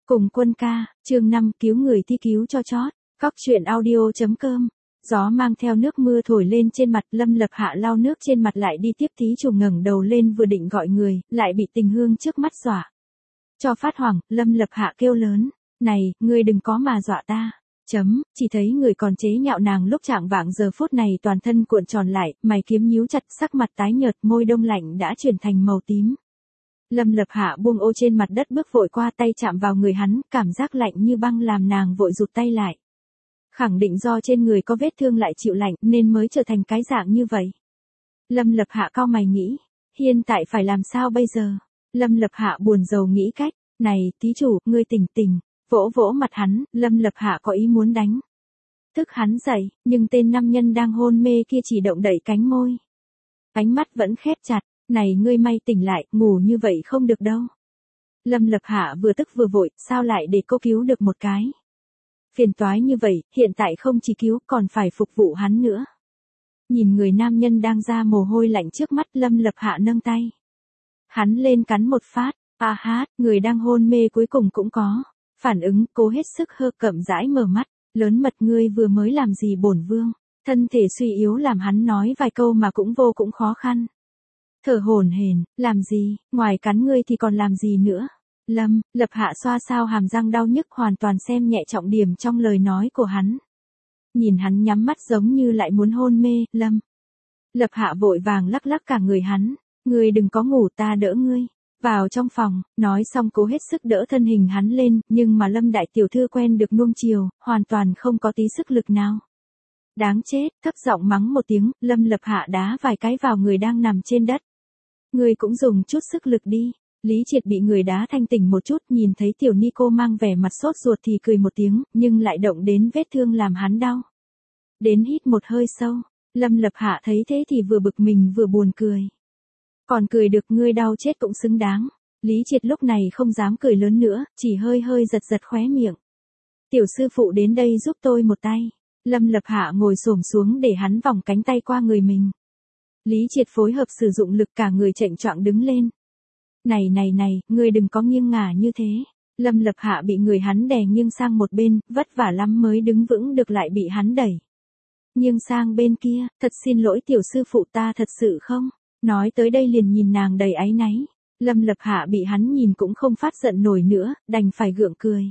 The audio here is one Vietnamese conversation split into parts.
Cùng quân ca, chương 5 cứu người thi cứu cho chót, Cóc truyện audio.com. Gió mang theo nước mưa thổi lên trên mặt, Lâm Lập Hạ lau nước trên mặt lại đi tiếp thí chủ ngẩng đầu lên vừa định gọi người, lại bị Tình Hương trước mắt dọa. Cho phát hoảng, Lâm Lập Hạ kêu lớn, này, ngươi đừng có mà dọa ta. Chỉ thấy người còn chế nhạo nàng lúc trạng vạng giờ phút này toàn thân cuộn tròn lại, mày kiếm nhíu chặt, sắc mặt tái nhợt, môi đông lạnh đã chuyển thành màu tím. Lâm Lập Hạ buông ô trên mặt đất bước vội qua, tay chạm vào người hắn, cảm giác lạnh như băng làm nàng vội rụt tay lại. Khẳng định do trên người có vết thương lại chịu lạnh nên mới trở thành cái dạng như vậy. Lâm Lập Hạ cau mày nghĩ, hiện tại phải làm sao bây giờ? Lâm Lập Hạ buồn rầu nghĩ cách, này, thí chủ, ngươi tỉnh tỉnh, vỗ vỗ mặt hắn, Lâm Lập Hạ có ý muốn đánh. Thức hắn dậy, nhưng tên nam nhân đang hôn mê kia chỉ động đậy cánh môi. Ánh mắt vẫn khép chặt. Này ngươi may tỉnh lại, ngủ như vậy không được đâu. Lâm Lập Hạ vừa tức vừa vội, sao lại để cô cứu được một cái. Phiền toái như vậy, hiện tại không chỉ cứu còn phải phục vụ hắn nữa. Nhìn người nam nhân đang ra mồ hôi lạnh trước mắt, Lâm Lập Hạ nâng tay. Hắn lên cắn một phát, người đang hôn mê cuối cùng cũng có. Phản ứng, cố hết sức hơ cậm rãi mở mắt, lớn mật ngươi vừa mới làm gì bổn vương. Thân thể suy yếu làm hắn nói vài câu mà cũng khó khăn. Thở hổn hển, làm gì, ngoài cắn ngươi thì còn làm gì nữa. Lâm Lập Hạ xoa sao hàm răng đau nhức, hoàn toàn xem nhẹ trọng điểm trong lời nói của hắn. Nhìn hắn nhắm mắt giống như lại muốn hôn mê, Lâm Lập Hạ vội vàng lắc lắc cả người hắn, ngươi đừng có ngủ, ta đỡ ngươi. Vào trong phòng, nói xong cố hết sức đỡ thân hình hắn lên, nhưng mà Lâm đại tiểu thư quen được nuông chiều, hoàn toàn không có tí sức lực nào. Đáng chết, thấp giọng mắng một tiếng, Lâm Lập Hạ đá vài cái vào người đang nằm trên đất. Ngươi cũng dùng chút sức lực đi. Lý Triệt bị người đá thanh tỉnh một chút, nhìn thấy tiểu Nico mang vẻ mặt sốt ruột thì cười một tiếng, nhưng lại động đến vết thương làm hắn đau. Đến hít một hơi sâu, Lâm Lập Hạ thấy thế thì vừa bực mình vừa buồn cười. Còn cười được, ngươi đau chết cũng xứng đáng. Lý Triệt lúc này không dám cười lớn nữa, chỉ hơi giật khóe miệng. Tiểu sư phụ đến đây giúp tôi một tay. Lâm Lập Hạ ngồi xổm xuống để hắn vòng cánh tay qua người mình. Lý Triệt phối hợp sử dụng lực, cả người chệnh choạng đứng lên. Này, ngươi đừng có nghiêng ngả như thế. Lâm Lập Hạ bị người hắn đè nghiêng sang một bên, vất vả lắm mới đứng vững được lại bị hắn đẩy. Nghiêng sang bên kia, thật xin lỗi tiểu sư phụ, ta thật sự không. Nói tới đây liền nhìn nàng đầy áy náy. Lâm Lập Hạ bị hắn nhìn cũng không phát giận nổi nữa, đành phải gượng cười.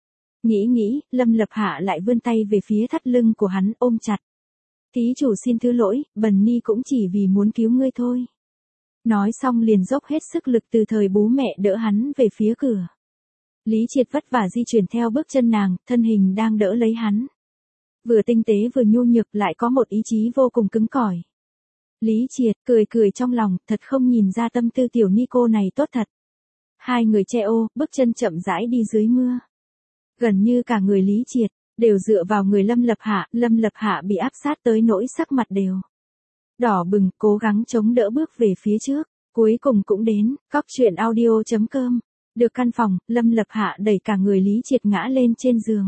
Nghĩ, Lâm Lập Hạ lại vươn tay về phía thắt lưng của hắn ôm chặt. Thí chủ xin thứ lỗi, bần ni cũng chỉ vì muốn cứu ngươi thôi. Nói xong liền dốc hết sức lực từ thời bú mẹ đỡ hắn về phía cửa. Lý Triệt vất vả di chuyển theo bước chân nàng, thân hình đang đỡ lấy hắn. Vừa tinh tế vừa nhu nhược, lại có một ý chí vô cùng cứng cỏi. Lý Triệt cười trong lòng, thật không nhìn ra tâm tư tiểu Nico này tốt thật. Hai người che ô, bước chân chậm rãi đi dưới mưa. Gần như cả người Lý Triệt đều dựa vào người Lâm Lập Hạ bị áp sát tới nỗi sắc mặt đều đỏ bừng, cố gắng chống đỡ bước về phía trước, cuối cùng cũng đến. Cóc truyện audio.com. Được căn phòng, Lâm Lập Hạ đẩy cả người Lý Triệt ngã lên trên giường.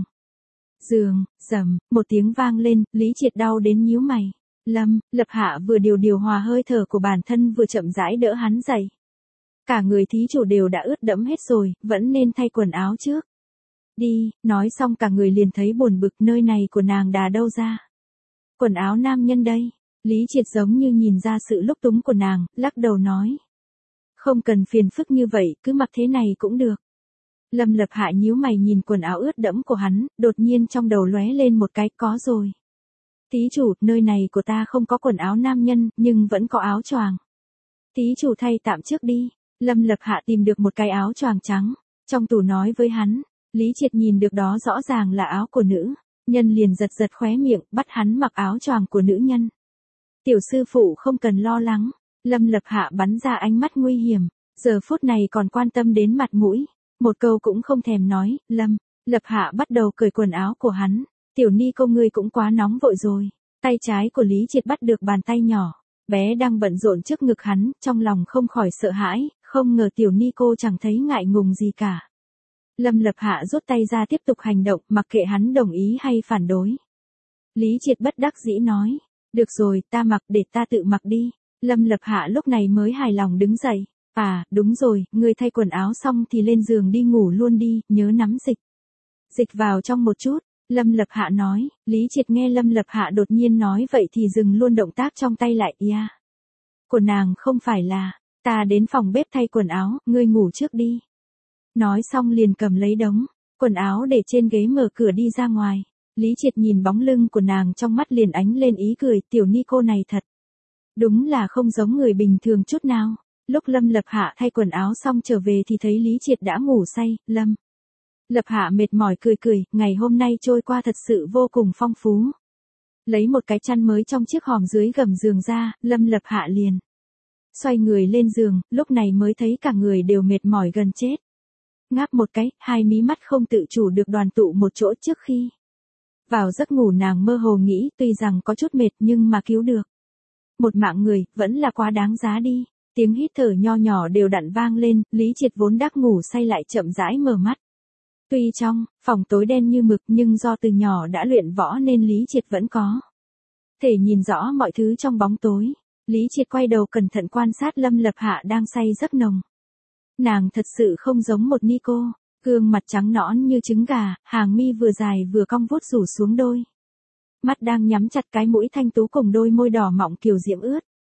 Rầm, một tiếng vang lên, Lý Triệt đau đến nhíu mày. Lâm Lập Hạ vừa điều hòa hơi thở của bản thân vừa chậm rãi đỡ hắn dậy. Cả người thí chủ đều đã ướt đẫm hết rồi, vẫn nên thay quần áo trước. Đi, nói xong cả người liền thấy buồn bực, nơi này của nàng đà đâu ra. Quần áo nam nhân đây. Lý Triệt giống như nhìn ra sự lúc túng của nàng, lắc đầu nói. Không cần phiền phức như vậy, cứ mặc thế này cũng được. Lâm Lập Hạ nhíu mày nhìn quần áo ướt đẫm của hắn, đột nhiên trong đầu lóe lên một cái, có rồi. Thí chủ, nơi này của ta không có quần áo nam nhân, nhưng vẫn có áo choàng. Thí chủ thay tạm trước đi. Lâm Lập Hạ tìm được một cái áo choàng trắng, trong tủ nói với hắn. Lý Triệt nhìn được đó rõ ràng là áo của nữ nhân, liền giật khóe miệng, bắt hắn mặc áo choàng của nữ nhân. Tiểu sư phụ không cần lo lắng. Lâm Lập Hạ bắn ra ánh mắt nguy hiểm, giờ phút này còn quan tâm đến mặt mũi, một câu cũng không thèm nói. Lâm Lập Hạ bắt đầu cởi quần áo của hắn. Tiểu Nico, ngươi cũng quá nóng vội rồi. Tay trái của Lý Triệt bắt được bàn tay nhỏ bé đang bận rộn trước ngực hắn, trong lòng không khỏi sợ hãi, không ngờ tiểu Nico chẳng thấy ngại ngùng gì cả. Lâm Lập Hạ rút tay ra tiếp tục hành động, mặc kệ hắn đồng ý hay phản đối. Lý Triệt bất đắc dĩ nói, được rồi, ta mặc, để ta tự mặc đi. Lâm Lập Hạ lúc này mới hài lòng đứng dậy, À, đúng rồi, ngươi thay quần áo xong thì lên giường đi ngủ luôn đi, nhớ nắm dịch. Dịch vào trong một chút, Lâm Lập Hạ nói. Lý Triệt nghe Lâm Lập Hạ đột nhiên nói vậy thì dừng luôn động tác trong tay lại. Yeah. Của nàng không phải là, ta đến phòng bếp thay quần áo, ngươi ngủ trước đi. Nói xong liền cầm lấy đống quần áo để trên ghế mở cửa đi ra ngoài. Lý Triệt nhìn bóng lưng của nàng trong mắt liền ánh lên ý cười, tiểu ni cô này thật. Đúng là không giống người bình thường chút nào. Lúc Lâm Lập Hạ thay quần áo xong trở về thì thấy Lý Triệt đã ngủ say. Lâm Lập Hạ mệt mỏi cười cười, ngày hôm nay trôi qua thật sự vô cùng phong phú. Lấy một cái chăn mới trong chiếc hòm dưới gầm giường ra, Lâm Lập Hạ liền xoay người lên giường, lúc này mới thấy cả người đều mệt mỏi gần chết. Ngáp một cái, hai mí mắt không tự chủ được đoàn tụ một chỗ trước khi vào giấc ngủ nàng mơ hồ nghĩ tuy rằng có chút mệt nhưng mà cứu được một mạng người, vẫn là quá đáng giá đi. Tiếng hít thở nho nhỏ đều đặn vang lên, Lý Triệt vốn đắc ngủ say lại chậm rãi mở mắt. Tuy trong phòng tối đen như mực nhưng do từ nhỏ đã luyện võ nên Lý Triệt vẫn có thể nhìn rõ mọi thứ trong bóng tối. Lý Triệt quay đầu cẩn thận quan sát Lâm Lập Hạ đang say giấc nồng. Nàng thật sự không giống một ni cô, gương mặt trắng nõn như trứng gà, hàng mi vừa dài vừa cong vút rủ xuống đôi mắt đang nhắm chặt, cái mũi thanh tú cùng đôi môi đỏ mọng kiều diễm ướt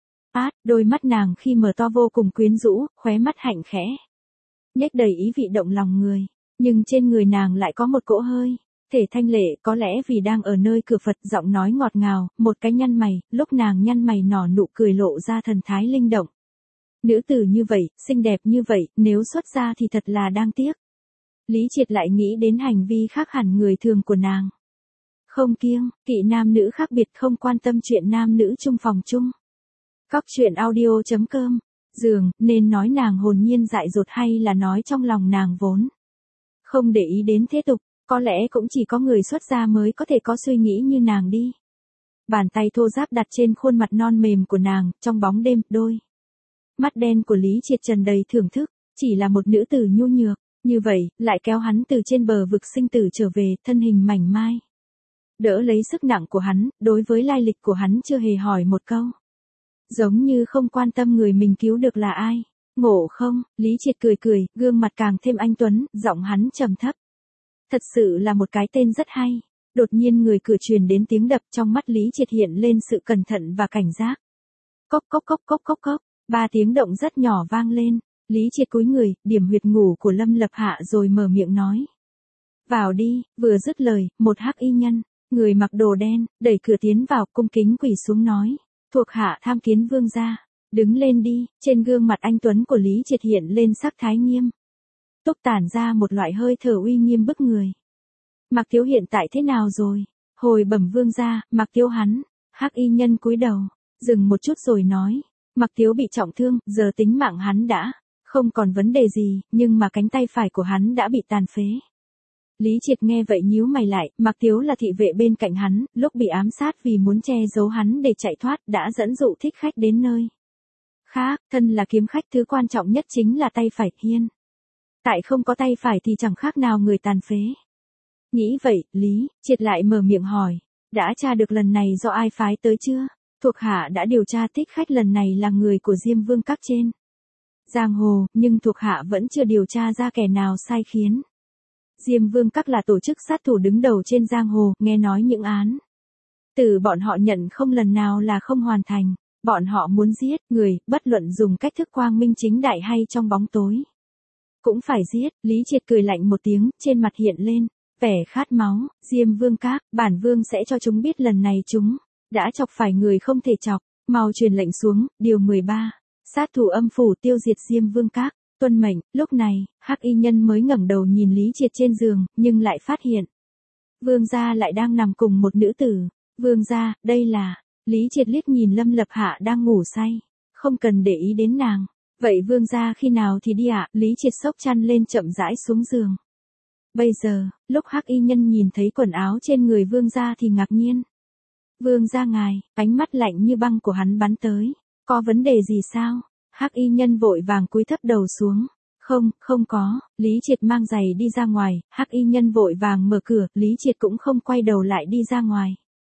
đôi mắt nàng khi mở to vô cùng quyến rũ, khóe mắt hạnh khẽ nhếch đầy ý vị động lòng người, nhưng trên người nàng lại có một cỗ hơi thể thanh lệ, có lẽ vì đang ở nơi cửa Phật, giọng nói ngọt ngào, một cái nhăn mày, lúc nàng nhăn mày nở nụ cười lộ ra thần thái linh động. Nữ tử như vậy, xinh đẹp như vậy, nếu xuất gia thì thật là đáng tiếc. Lý Triệt lại nghĩ đến hành vi khác hẳn người thường của nàng. Không kiêng kỵ nam nữ khác biệt, không quan tâm chuyện nam nữ chung phòng chung. Cóc truyện audio.com. Giường, nên nói nàng hồn nhiên dại dột hay là nói trong lòng nàng vốn không để ý đến thế tục, có lẽ cũng chỉ có người xuất gia mới có thể có suy nghĩ như nàng đi. Bàn tay thô ráp đặt trên khuôn mặt non mềm của nàng, trong bóng đêm, đôi mắt đen của Lý Triệt tràn đầy thưởng thức, chỉ là một nữ tử nhu nhược, như vậy, lại kéo hắn từ trên bờ vực sinh tử trở về, thân hình mảnh mai. Đỡ lấy sức nặng của hắn, đối với lai lịch của hắn chưa hề hỏi một câu. Giống như không quan tâm người mình cứu được là ai. Ngộ không? Lý Triệt cười cười, gương mặt càng thêm anh tuấn, giọng hắn trầm thấp. Thật sự là một cái tên rất hay. Đột nhiên người cửa truyền đến tiếng đập, trong mắt Lý Triệt hiện lên sự cẩn thận và cảnh giác. Cốc cốc cốc cốc cốc cốc, 3 tiếng động rất nhỏ vang lên. Lý Triệt cúi người, điểm huyệt ngủ của Lâm Lập Hạ rồi mở miệng nói. Vào đi, vừa dứt lời, một hắc y nhân, người mặc đồ đen, đẩy cửa tiến vào, cung kính quỳ xuống nói. Thuộc hạ tham kiến vương gia. Đứng lên đi, trên gương mặt anh tuấn của Lý Triệt hiện lên sắc thái nghiêm túc, tản ra một loại hơi thở uy nghiêm bức người. Mạc Thiếu hiện tại thế nào rồi? Hồi bẩm vương gia, Mạc Thiếu hắn. Hắc y nhân cúi đầu, dừng một chút rồi nói. Mạc Thiếu bị trọng thương, giờ tính mạng hắn đã không còn vấn đề gì, nhưng mà cánh tay phải của hắn đã bị tàn phế. Lý Triệt nghe vậy nhíu mày lại, Mạc Thiếu là thị vệ bên cạnh hắn, lúc bị ám sát vì muốn che giấu hắn để chạy thoát, đã dẫn dụ thích khách đến nơi khác, thân là kiếm khách thứ quan trọng nhất chính là tay phải, hiên. Tại không có tay phải thì chẳng khác nào người tàn phế. Nghĩ vậy, Lý Triệt lại mở miệng hỏi, đã tra được lần này do ai phái tới chưa? Thuộc hạ đã điều tra, thích khách lần này là người của Diêm Vương các trên giang hồ, nhưng thuộc hạ vẫn chưa điều tra ra kẻ nào sai khiến. Diêm Vương các là tổ chức sát thủ đứng đầu trên giang hồ, nghe nói những án từ bọn họ nhận không lần nào là không hoàn thành. Bọn họ muốn giết người, bất luận dùng cách thức quang minh chính đại hay trong bóng tối, cũng phải giết. Lý Triệt cười lạnh một tiếng, trên mặt hiện lên vẻ khát máu. Diêm Vương các, bản vương sẽ cho chúng biết lần này chúng đã chọc phải người không thể chọc. Mau truyền lệnh xuống, điều 13. Sát thủ âm phủ tiêu diệt Diêm Vương các. Tuân mệnh. Lúc này, hắc y nhân mới ngẩng đầu nhìn Lý Triệt trên giường, nhưng lại phát hiện vương gia lại đang nằm cùng một nữ tử. Vương gia, đây là... Lý Triệt liếc nhìn Lâm Lập Hạ đang ngủ say, không cần để ý đến nàng. Vậy vương gia khi nào thì đi ạ? Lý Triệt xốc chăn lên chậm rãi xuống giường. Bây giờ, lúc hắc y nhân nhìn thấy quần áo trên người vương gia thì ngạc nhiên. Vương gia ngài, ánh mắt lạnh như băng của hắn bắn tới. Có vấn đề gì sao? Hắc y nhân vội vàng cúi thấp đầu xuống. Không, không có. Lý Triệt mang giày đi ra ngoài, hắc y nhân vội vàng mở cửa, Lý Triệt cũng không quay đầu lại đi ra ngoài.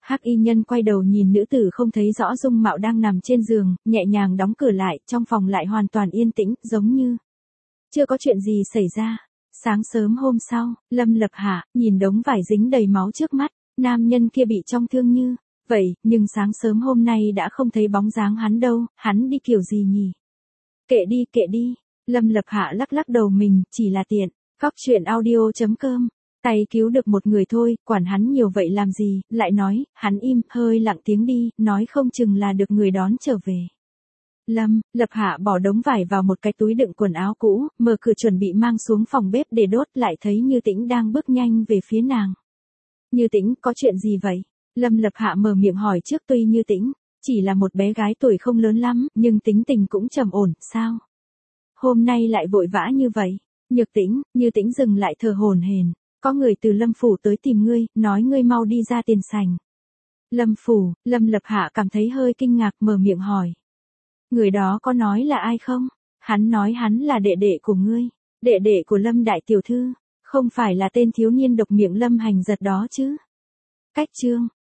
Hắc y nhân quay đầu nhìn nữ tử không thấy rõ dung mạo đang nằm trên giường, nhẹ nhàng đóng cửa lại, trong phòng lại hoàn toàn yên tĩnh, giống như chưa có chuyện gì xảy ra. Sáng sớm hôm sau, Lâm Lập Hạ nhìn đống vải dính đầy máu trước mắt, nam nhân kia bị trọng thương như vậy, nhưng sáng sớm hôm nay đã không thấy bóng dáng hắn đâu, hắn đi kiểu gì nhỉ? Kệ đi, Lâm Lập Hạ lắc lắc đầu mình, chỉ là tiện. Cóc truyện audio.com, tay cứu được một người thôi, quản hắn nhiều vậy làm gì, lại nói, hắn im, hơi lặng tiếng đi, nói không chừng là được người đón trở về. Lâm Lập Hạ bỏ đống vải vào một cái túi đựng quần áo cũ, mở cửa chuẩn bị mang xuống phòng bếp để đốt, lại thấy Như Tĩnh đang bước nhanh về phía nàng. Như Tĩnh, có chuyện gì vậy? Lâm Lập Hạ mở miệng hỏi trước, tuy Như Tĩnh chỉ là một bé gái tuổi không lớn lắm, nhưng tính tình cũng trầm ổn, sao? Hôm nay lại vội vã như vậy? Như Tĩnh dừng lại thở hổn hển, có người từ Lâm phủ tới tìm ngươi, nói ngươi mau đi ra tiền sảnh. Lâm phủ, Lâm Lập Hạ cảm thấy hơi kinh ngạc, mở miệng hỏi. Người đó có nói là ai không? Hắn nói hắn là đệ đệ của ngươi, đệ đệ của Lâm đại tiểu thư, không phải là tên thiếu niên độc miệng Lâm Hành Giật đó chứ? Cách chương